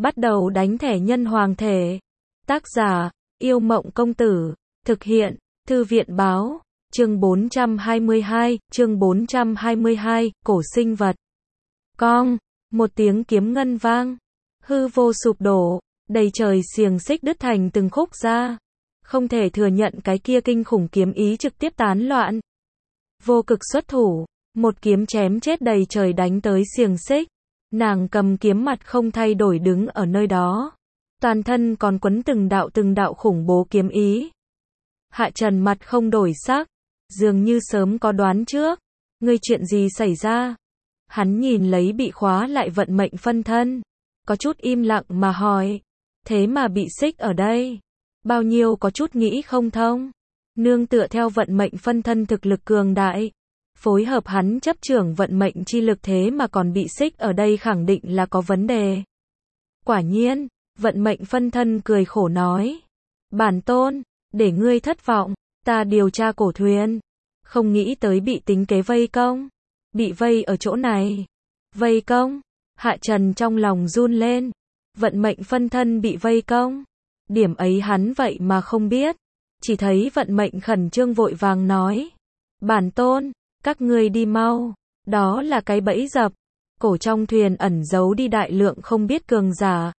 Bắt đầu đánh thẻ nhân hoàng thể. Tác giả, Yêu Mộng Công Tử. Thực hiện, Thư viện Báo. Chương 422, cổ sinh vật. Cong, một tiếng kiếm ngân vang. Hư vô sụp đổ, đầy trời xiềng xích đứt thành từng khúc ra. Không thể thừa nhận cái kia kinh khủng kiếm ý trực tiếp tán loạn. Vô cực xuất thủ, một kiếm chém chết đầy trời đánh tới xiềng xích. Nàng cầm kiếm mặt không thay đổi đứng ở nơi đó. Toàn thân còn quấn từng đạo khủng bố kiếm ý. Hạ Trần mặt không đổi sắc, dường như sớm có đoán trước. Ngươi chuyện gì xảy ra? Hắn nhìn lấy bị khóa lại vận mệnh phân thân, có chút im lặng mà hỏi. Thế mà bị xích ở đây, bao nhiêu có chút nghĩ không thông. Nương tựa theo vận mệnh phân thân thực lực cường đại, phối hợp hắn chấp trưởng vận mệnh chi lực, thế mà còn bị xích ở đây, khẳng định là có vấn đề. Quả nhiên, vận mệnh phân thân cười khổ nói. Bản tôn, để ngươi thất vọng, ta điều tra cổ thuyền, không nghĩ tới bị tính kế vây công. Bị vây ở chỗ này. Vây công? Hạ Trần trong lòng run lên. Vận mệnh phân thân bị vây công. Điểm ấy hắn vậy mà không biết. Chỉ thấy vận mệnh khẩn trương vội vàng nói. Bản tôn, các ngươi đi mau. Đó là cái bẫy dập. Cổ trong thuyền ẩn giấu đi đại lượng không biết cường giả.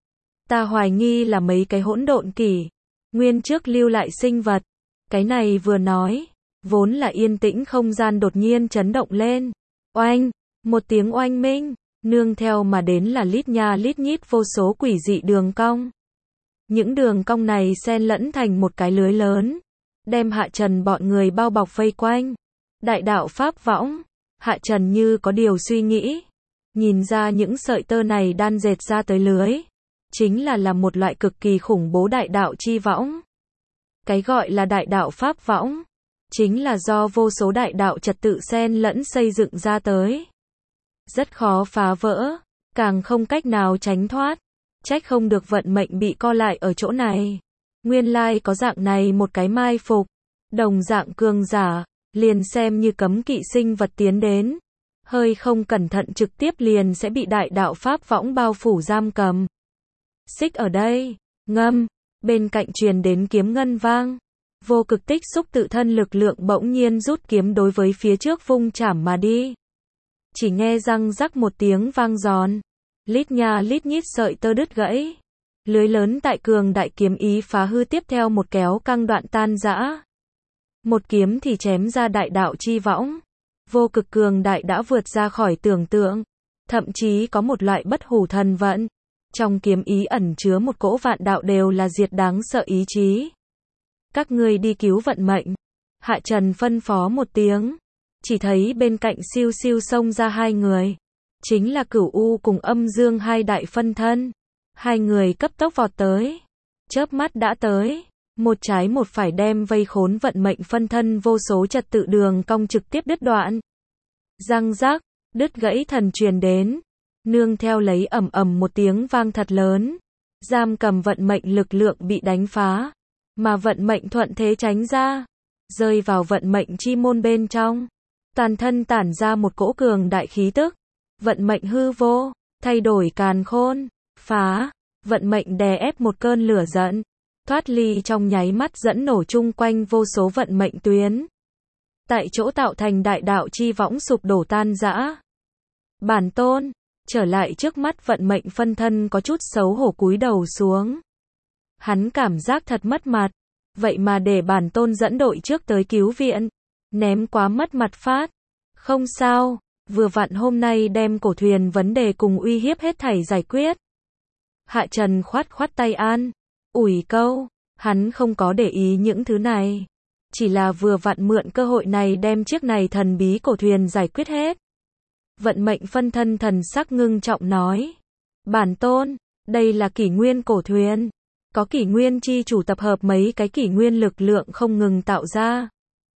Ta hoài nghi là mấy cái hỗn độn kỷ nguyên trước lưu lại sinh vật. Cái này vừa nói, vốn là yên tĩnh không gian đột nhiên chấn động lên. Oanh, một tiếng oanh minh, nương theo mà đến là lít nha lít nhít vô số quỷ dị đường cong. Những đường cong này xen lẫn thành một cái lưới lớn, đem Hạ Trần bọn người bao bọc vây quanh. Đại đạo pháp võng. Hạ Trần như có điều suy nghĩ, nhìn ra những sợi tơ này đan dệt ra tới lưới, chính là một loại cực kỳ khủng bố đại đạo chi võng. Cái gọi là đại đạo pháp võng, chính là do vô số đại đạo trật tự xen lẫn xây dựng ra tới. Rất khó phá vỡ, càng không cách nào tránh thoát. Trách không được vận mệnh bị co lại ở chỗ này. Nguyên lai có dạng này một cái mai phục. Đồng dạng cường giả, liền xem như cấm kỵ sinh vật tiến đến. Hơi không cẩn thận trực tiếp liền sẽ bị đại đạo pháp võng bao phủ giam cầm. Xích ở đây, ngâm, bên cạnh truyền đến kiếm ngân vang. Vô cực tích xúc tự thân lực lượng bỗng nhiên rút kiếm đối với phía trước vung chảm mà đi. Chỉ nghe răng rắc một tiếng vang giòn, lít nha lít nhít sợi tơ đứt gãy. Lưới lớn tại cường đại kiếm ý phá hư tiếp theo một kéo căng đoạn tan rã. Một kiếm thì chém ra đại đạo chi võng. Vô cực cường đại đã vượt ra khỏi tưởng tượng. Thậm chí có một loại bất hủ thần vận. Trong kiếm ý ẩn chứa một cỗ vạn đạo đều là diệt đáng sợ ý chí. Các ngươi đi cứu vận mệnh. Hạ Trần phân phó một tiếng. Chỉ thấy bên cạnh siêu siêu xông ra hai người. Chính là Cửu U cùng Âm Dương hai đại phân thân. Hai người cấp tốc vọt tới. Chớp mắt đã tới. Một trái một phải đem vây khốn vận mệnh phân thân vô số trật tự đường cong trực tiếp đứt đoạn. Răng rắc, đứt gãy thần truyền đến. Nương theo lấy ầm ầm một tiếng vang thật lớn. Giam cầm vận mệnh lực lượng bị đánh phá. Mà vận mệnh thuận thế tránh ra. Rơi vào vận mệnh chi môn bên trong. Toàn thân tản ra một cỗ cường đại khí tức. Vận mệnh hư vô, thay đổi càn khôn, phá. Vận mệnh đè ép một cơn lửa giận. Thoát ly trong nháy mắt dẫn nổ chung quanh vô số vận mệnh tuyến. Tại chỗ tạo thành đại đạo chi võng sụp đổ tan rã. Bản tôn, trở lại trước mắt vận mệnh phân thân có chút xấu hổ cúi đầu xuống. Hắn cảm giác thật mất mặt. Vậy mà để bản tôn dẫn đội trước tới cứu viện. Ném quá mất mặt phát. Không sao, vừa vặn hôm nay đem cổ thuyền vấn đề cùng uy hiếp hết thảy giải quyết. Hạ Trần khoát khoát tay an ủi câu. Hắn không có để ý những thứ này. Chỉ là vừa vặn mượn cơ hội này đem chiếc này thần bí cổ thuyền giải quyết hết. Vận mệnh phân thân thần sắc ngưng trọng nói. Bản tôn, đây là kỷ nguyên cổ thuyền. Có kỷ nguyên chi chủ tập hợp mấy cái kỷ nguyên lực lượng không ngừng tạo ra.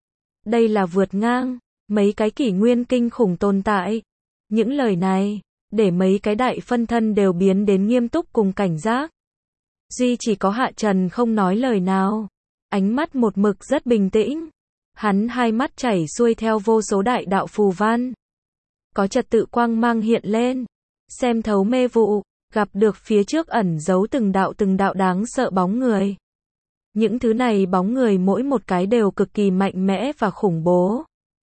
Đây là vượt ngang mấy cái kỷ nguyên kinh khủng tồn tại. Những lời này, để mấy cái đại phân thân đều biến đến nghiêm túc cùng cảnh giác. Duy chỉ có Hạ Trần không nói lời nào. Ánh mắt một mực rất bình tĩnh. Hắn hai mắt chảy xuôi theo vô số đại đạo phù văn. Có trật tự quang mang hiện lên. Xem thấu mê vụ. gặp được phía trước ẩn giấu từng đạo đáng sợ bóng người. Những thứ này bóng người mỗi một cái đều cực kỳ mạnh mẽ và khủng bố.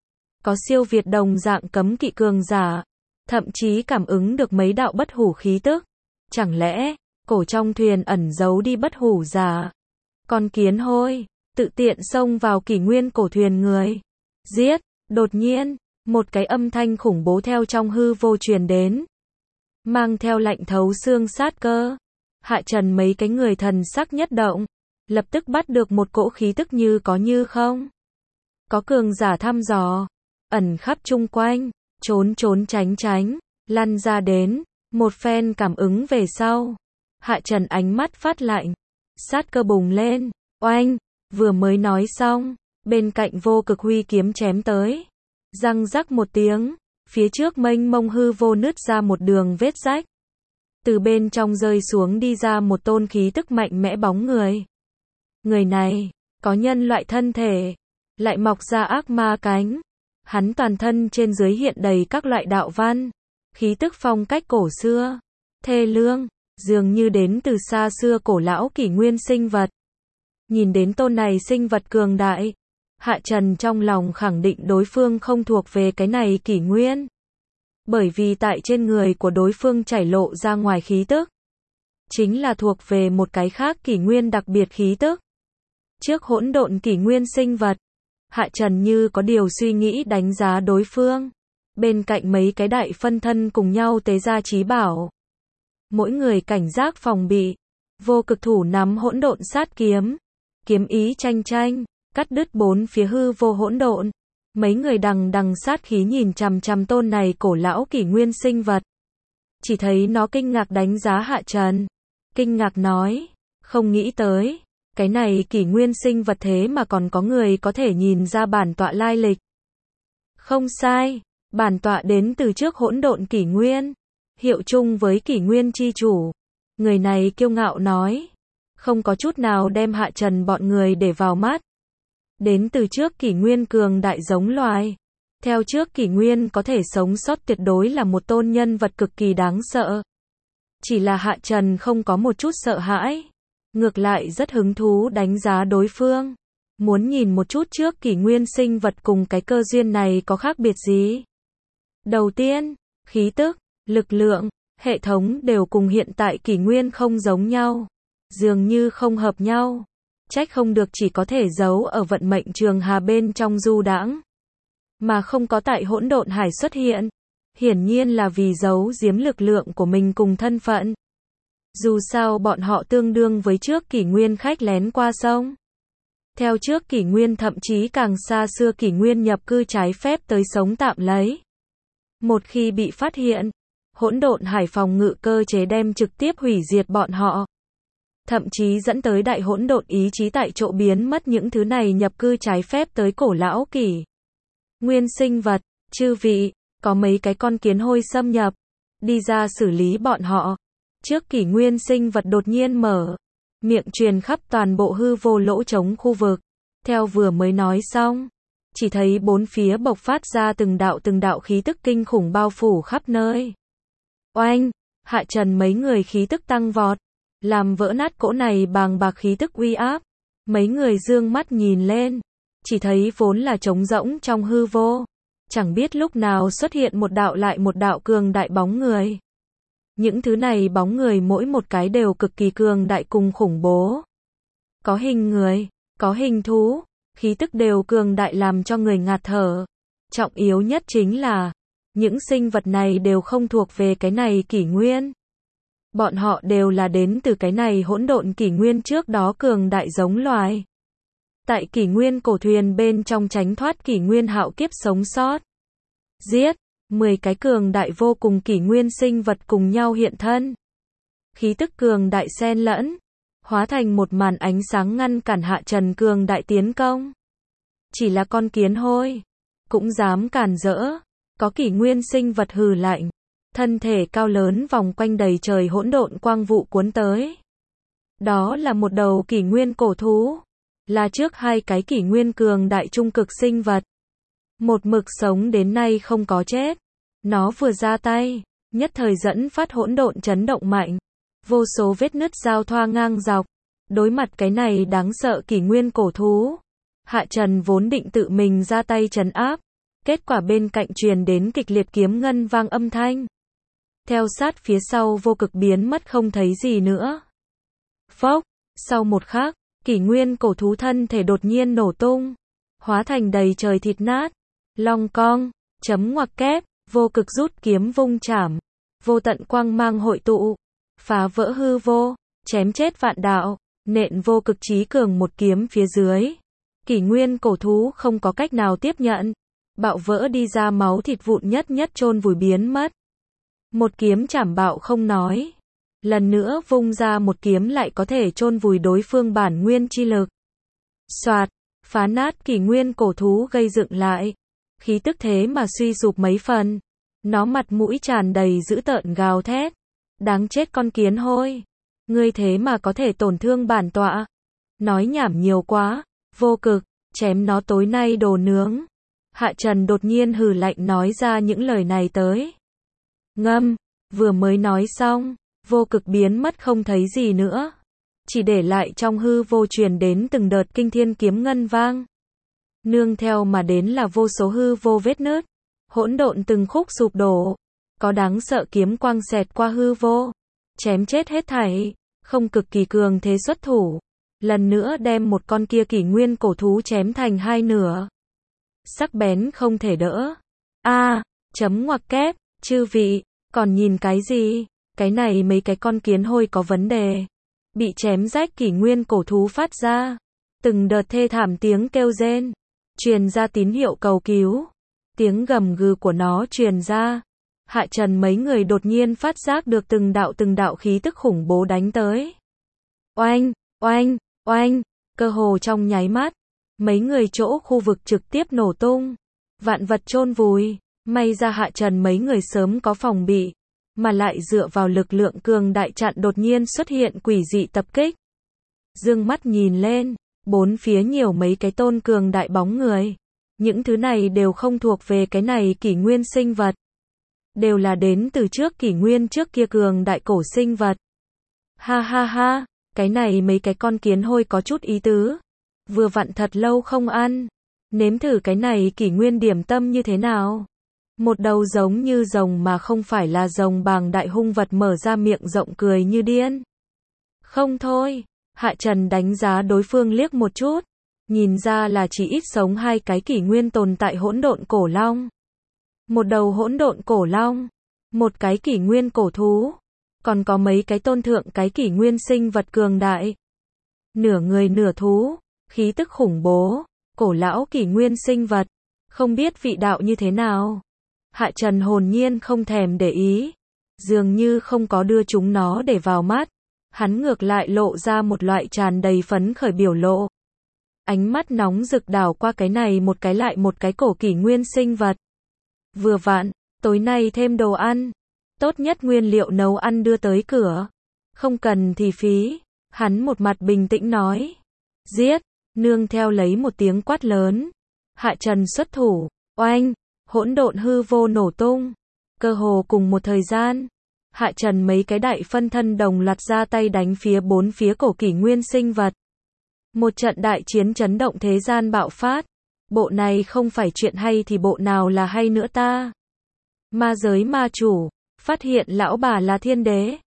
Có siêu việt đồng dạng cấm kỵ cường giả, thậm chí cảm ứng được mấy đạo bất hủ khí tức. Chẳng lẽ, cổ trong thuyền ẩn giấu đi bất hủ giả? Con kiến hôi, tự tiện xông vào kỷ nguyên cổ thuyền người. Giết, đột nhiên, một cái âm thanh khủng bố theo trong hư vô truyền đến. Mang theo lạnh thấu xương sát cơ. Hạ Trần mấy cái người thần sắc nhất động. Lập tức bắt được một cỗ khí tức như có như không. Có cường giả thăm dò. Ẩn khắp chung quanh. Trốn tránh. Lăn ra đến. Một phen cảm ứng về sau. Hạ Trần ánh mắt phát lạnh. Sát cơ bùng lên. Oanh. Vừa mới nói xong. Bên cạnh vô cực huy kiếm chém tới. Răng rắc một tiếng. Phía trước mênh mông hư vô nứt ra một đường vết rách. Từ bên trong rơi xuống đi ra một tôn khí tức mạnh mẽ bóng người. Người này, có nhân loại thân thể, lại mọc ra ác ma cánh. Hắn toàn thân trên dưới hiện đầy các loại đạo văn, khí tức phong cách cổ xưa, thê lương, dường như đến từ xa xưa cổ lão kỷ nguyên sinh vật. Nhìn đến tôn này sinh vật cường đại, Hạ Trần trong lòng khẳng định đối phương không thuộc về cái này kỷ nguyên. Bởi vì tại trên người của đối phương chảy lộ ra ngoài khí tức, chính là thuộc về một cái khác kỷ nguyên đặc biệt khí tức. Trước hỗn độn kỷ nguyên sinh vật, Hạ Trần như có điều suy nghĩ đánh giá đối phương. Bên cạnh mấy cái đại phân thân cùng nhau tế ra chí bảo. Mỗi người cảnh giác phòng bị. Vô cực thủ nắm hỗn độn sát kiếm. Kiếm ý tranh, cắt đứt bốn phía hư vô hỗn độn. Mấy người đằng sát khí nhìn chằm chằm tôn này cổ lão kỷ nguyên sinh vật. Chỉ thấy nó kinh ngạc đánh giá Hạ Trần. Kinh ngạc nói, không nghĩ tới. Cái này kỷ nguyên sinh vật thế mà còn có người có thể nhìn ra bản tọa lai lịch. Không sai, bản tọa đến từ trước hỗn độn kỷ nguyên, hiệu chung với kỷ nguyên chi chủ. Người này kiêu ngạo nói, không có chút nào đem Hạ Trần bọn người để vào mắt. Đến từ trước kỷ nguyên cường đại giống loài. Theo trước kỷ nguyên có thể sống sót tuyệt đối là một tôn nhân vật cực kỳ đáng sợ. Chỉ là Hạ Trần không có một chút sợ hãi. Ngược lại rất hứng thú đánh giá đối phương. Muốn nhìn một chút trước kỷ nguyên sinh vật cùng cái cơ duyên này có khác biệt gì. Đầu tiên, khí tức, lực lượng, hệ thống đều cùng hiện tại kỷ nguyên không giống nhau. Dường như không hợp nhau. Trách không được chỉ có thể giấu ở vận mệnh trường hà bên trong du đãng, mà không có tại hỗn độn hải xuất hiện. Hiển nhiên là vì giấu giếm lực lượng của mình cùng thân phận. Dù sao bọn họ tương đương với trước kỷ nguyên khách lén qua sông. Theo trước kỷ nguyên thậm chí càng xa xưa kỷ nguyên nhập cư trái phép tới sống tạm lấy. Một khi bị phát hiện, hỗn độn hải phòng ngự cơ chế đem trực tiếp hủy diệt bọn họ. Thậm chí dẫn tới đại hỗn độn ý chí tại chỗ biến mất những thứ này nhập cư trái phép tới cổ lão kỷ nguyên sinh vật. Chư vị, có mấy cái con kiến hôi xâm nhập, đi ra xử lý bọn họ. Trước kỷ nguyên sinh vật đột nhiên mở miệng truyền khắp toàn bộ hư vô lỗ trống khu vực. Theo vừa mới nói xong, chỉ thấy bốn phía bộc phát ra từng đạo khí tức kinh khủng bao phủ khắp nơi. Oanh, Hạ Trần mấy người khí tức tăng vọt, làm vỡ nát cỗ này bàng bạc khí tức uy áp. Mấy người dương mắt nhìn lên, chỉ thấy vốn là trống rỗng trong hư vô. Chẳng biết lúc nào xuất hiện một đạo lại một đạo cường đại bóng người. Những thứ này bóng người mỗi một cái đều cực kỳ cường đại cùng khủng bố. Có hình người, có hình thú, khí tức đều cường đại làm cho người ngạt thở. Trọng yếu nhất chính là, những sinh vật này đều không thuộc về cái này kỷ nguyên. Bọn họ đều là đến từ cái này hỗn độn kỷ nguyên trước đó cường đại giống loài. Tại kỷ nguyên cổ thuyền bên trong tránh thoát kỷ nguyên hạo kiếp sống sót. Giết, 10 cái cường đại vô cùng kỷ nguyên sinh vật cùng nhau hiện thân. Khí tức cường đại xen lẫn, hóa thành một màn ánh sáng ngăn cản Hạ Trần cường đại tiến công. Chỉ là con kiến hôi, cũng dám cản rỡ. Có kỷ nguyên sinh vật hừ lạnh, thân thể cao lớn vòng quanh đầy trời hỗn độn quang vụ cuốn tới. Đó là một đầu kỷ nguyên cổ thú, là trước hai cái kỷ nguyên cường đại trung cực sinh vật. Một mực sống đến nay không có chết. Nó vừa ra tay, nhất thời dẫn phát hỗn độn chấn động mạnh. Vô số vết nứt giao thoa ngang dọc. Đối mặt cái này đáng sợ kỷ nguyên cổ thú, Hạ Trần vốn định tự mình ra tay trấn áp. Kết quả bên cạnh truyền đến kịch liệt kiếm ngân vang âm thanh. Theo sát phía sau vô cực biến mất không thấy gì nữa. Phốc, sau một khắc, kỷ nguyên cổ thú thân thể đột nhiên nổ tung, hóa thành đầy trời thịt nát. Long cong, chấm ngoặc kép, vô cực rút kiếm vung chảm, vô tận quang mang hội tụ, phá vỡ hư vô, chém chết vạn đạo, nện vô cực chí cường một kiếm phía dưới. Kỷ nguyên cổ thú không có cách nào tiếp nhận, bạo vỡ đi ra máu thịt vụn nhất nhất chôn vùi biến mất. Một kiếm chảm bạo không nói, lần nữa vung ra một kiếm lại có thể chôn vùi đối phương bản nguyên chi lực. Soạt, phá nát kỷ nguyên cổ thú gây dựng lại, khí tức thế mà suy sụp mấy phần. Nó mặt mũi tràn đầy dữ tợn gào thét, đáng chết con kiến hôi, ngươi thế mà có thể tổn thương bản tọa. Nói nhảm nhiều quá, vô cực, chém nó tối nay đồ nướng. Hạ Trần đột nhiên hừ lạnh nói ra những lời này tới. Ngâm, vừa mới nói xong, vô cực biến mất không thấy gì nữa. Chỉ để lại trong hư vô truyền đến từng đợt kinh thiên kiếm ngân vang. Nương theo mà đến là vô số hư vô vết nứt, hỗn độn từng khúc sụp đổ. Có đáng sợ kiếm quang xẹt qua hư vô, chém chết hết thảy, không cực kỳ cường thế xuất thủ. Lần nữa đem một con kia kỷ nguyên cổ thú chém thành hai nửa. Sắc bén không thể đỡ. Chấm ngoặc kép, chư vị, còn nhìn cái gì? Cái này mấy cái con kiến hôi có vấn đề. Bị chém rách kỷ nguyên cổ thú phát ra. Từng đợt thê thảm tiếng kêu rên. Truyền ra tín hiệu cầu cứu. Tiếng gầm gừ của nó truyền ra. Hạ Trần mấy người đột nhiên phát giác được từng đạo khí tức khủng bố đánh tới. Oanh, oanh, oanh, cơ hồ trong nháy mắt. Mấy người chỗ khu vực trực tiếp nổ tung. Vạn vật chôn vùi. May ra Hạ Trần mấy người sớm có phòng bị. Mà lại dựa vào lực lượng cường đại chặn đột nhiên xuất hiện quỷ dị tập kích. Dương mắt nhìn lên, bốn phía nhiều mấy cái tôn cường đại bóng người. Những thứ này đều không thuộc về cái này kỷ nguyên sinh vật. Đều là đến từ trước kỷ nguyên trước kia cường đại cổ sinh vật. Ha ha ha, cái này mấy cái con kiến hôi có chút ý tứ. Vừa vặn thật lâu không ăn. Nếm thử cái này kỷ nguyên điểm tâm như thế nào. Một đầu giống như rồng mà không phải là rồng bàng đại hung vật mở ra miệng rộng cười như điên. Không thôi, Hạ Trần đánh giá đối phương liếc một chút. Nhìn ra là chỉ ít sống hai cái kỷ nguyên tồn tại hỗn độn cổ long. Một đầu hỗn độn cổ long, một cái kỷ nguyên cổ thú, còn có mấy cái tôn thượng cái kỷ nguyên sinh vật cường đại. Nửa người nửa thú, khí tức khủng bố, cổ lão kỷ nguyên sinh vật, không biết vị đạo như thế nào. Hạ Trần hồn nhiên không thèm để ý, dường như không có đưa chúng nó để vào mắt, hắn ngược lại lộ ra một loại tràn đầy phấn khởi biểu lộ. Ánh mắt nóng rực đảo qua cái này một cái lại một cái cổ kỷ nguyên sinh vật. Vừa vặn, tối nay thêm đồ ăn, tốt nhất nguyên liệu nấu ăn đưa tới cửa, không cần thì phí. Hắn một mặt bình tĩnh nói, giết, nương theo lấy một tiếng quát lớn. Hạ Trần xuất thủ, oanh, hỗn độn hư vô nổ tung. Cơ hồ cùng một thời gian, Hạ Trần mấy cái đại phân thân đồng loạt ra tay đánh phía bốn phía cổ kỷ nguyên sinh vật. Một trận đại chiến chấn động thế gian bạo phát. Bộ này không phải chuyện hay thì bộ nào là hay nữa ta. Ma giới ma chủ, phát hiện lão bà là thiên đế.